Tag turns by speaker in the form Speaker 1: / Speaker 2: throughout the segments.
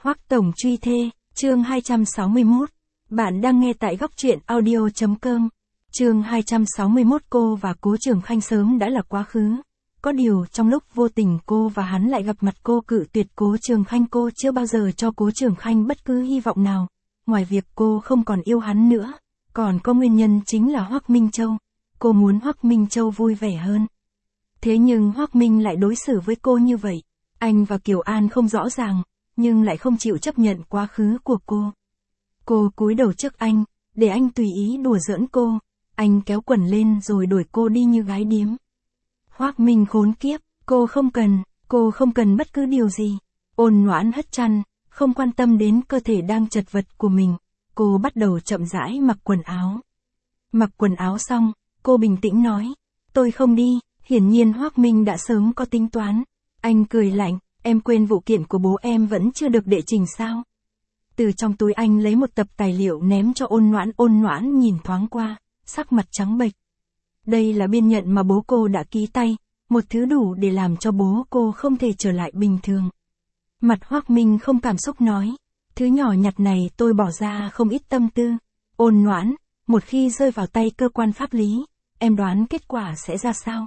Speaker 1: Hoắc Tổng truy thê, chương 261. Bạn đang nghe tại góc truyện audio.com. Chương 261. Cô và Cố Trường Khanh sớm đã là quá khứ. Có điều trong lúc vô tình cô và hắn lại gặp mặt, cô cự tuyệt Cố Trường Khanh. Cô chưa bao giờ cho Cố Trường Khanh bất cứ hy vọng nào. Ngoài việc cô không còn yêu hắn nữa, còn có nguyên nhân chính là Hoắc Minh Châu. Cô muốn Hoắc Minh Châu vui vẻ hơn. Thế nhưng Hoắc Minh lại đối xử với cô như vậy. Anh và Kiều An không rõ ràng, nhưng lại không chịu chấp nhận quá khứ của cô. Cô cúi đầu trước anh, để anh tùy ý đùa giỡn cô. Anh kéo quần lên rồi đuổi cô đi như gái điếm. Hoắc Minh khốn kiếp, cô không cần bất cứ điều gì. Ôn Noãn hất chăn, không quan tâm đến cơ thể đang chật vật của mình. Cô bắt đầu chậm rãi mặc quần áo. Mặc quần áo xong, cô bình tĩnh nói, tôi không đi. Hiển nhiên Hoắc Minh đã sớm có tính toán. Anh cười lạnh, em quên vụ kiện của bố em vẫn chưa được đệ trình sao? Từ trong túi anh lấy một tập tài liệu ném cho Ôn Noãn nhìn thoáng qua, sắc mặt trắng bệch. Đây là biên nhận mà bố cô đã ký tay, một thứ đủ để làm cho bố cô không thể trở lại bình thường. Mặt Hoắc Minh không cảm xúc nói, thứ nhỏ nhặt này tôi bỏ ra không ít tâm tư. Ôn Noãn, một khi rơi vào tay cơ quan pháp lý, em đoán kết quả sẽ ra sao?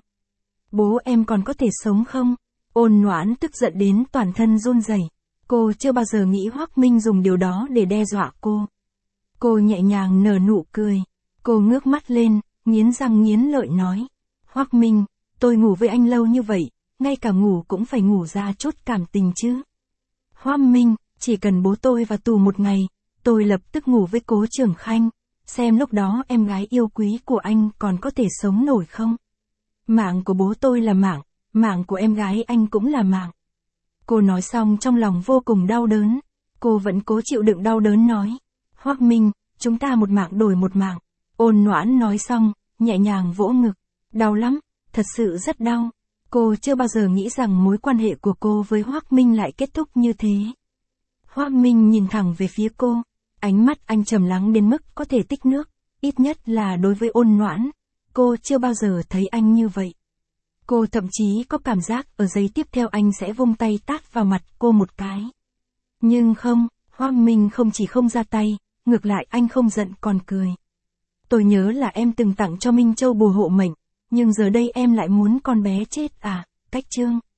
Speaker 1: Bố em còn có thể sống không? Ôn Noãn tức giận đến toàn thân run rẩy. Cô chưa bao giờ nghĩ Hoắc Minh dùng điều đó để đe dọa cô. Cô nhẹ nhàng nở nụ cười. Cô ngước mắt lên, nghiến răng nghiến lợi nói. Hoắc Minh, tôi ngủ với anh lâu như vậy, ngay cả ngủ cũng phải ngủ ra chút cảm tình chứ. Hoắc Minh, chỉ cần bố tôi vào tù một ngày, tôi lập tức ngủ với Cố Trường Khanh. Xem lúc đó em gái yêu quý của anh còn có thể sống nổi không? Mạng của bố tôi là mạng của em gái anh cũng là mạng. Cô nói xong trong lòng vô cùng đau đớn. Cô vẫn cố chịu đựng đau đớn nói. Hoắc Minh, chúng ta một mạng đổi một mạng. Ôn Noãn nói xong, nhẹ nhàng vỗ ngực. Đau lắm, thật sự rất đau. Cô chưa bao giờ nghĩ rằng mối quan hệ của cô với Hoắc Minh lại kết thúc như thế. Hoắc Minh nhìn thẳng về phía cô. Ánh mắt anh trầm lắng đến mức có thể tích nước. Ít nhất là đối với Ôn Noãn. Cô chưa bao giờ thấy anh như vậy. Cô thậm chí có cảm giác ở giây tiếp theo anh sẽ vung tay tát vào mặt cô một cái. Nhưng không, Hoắc Minh không chỉ không ra tay, ngược lại anh không giận còn cười. Tôi nhớ là em từng tặng cho Minh Châu bùa hộ mệnh, nhưng giờ đây em lại muốn con bé chết à, Cách Trương.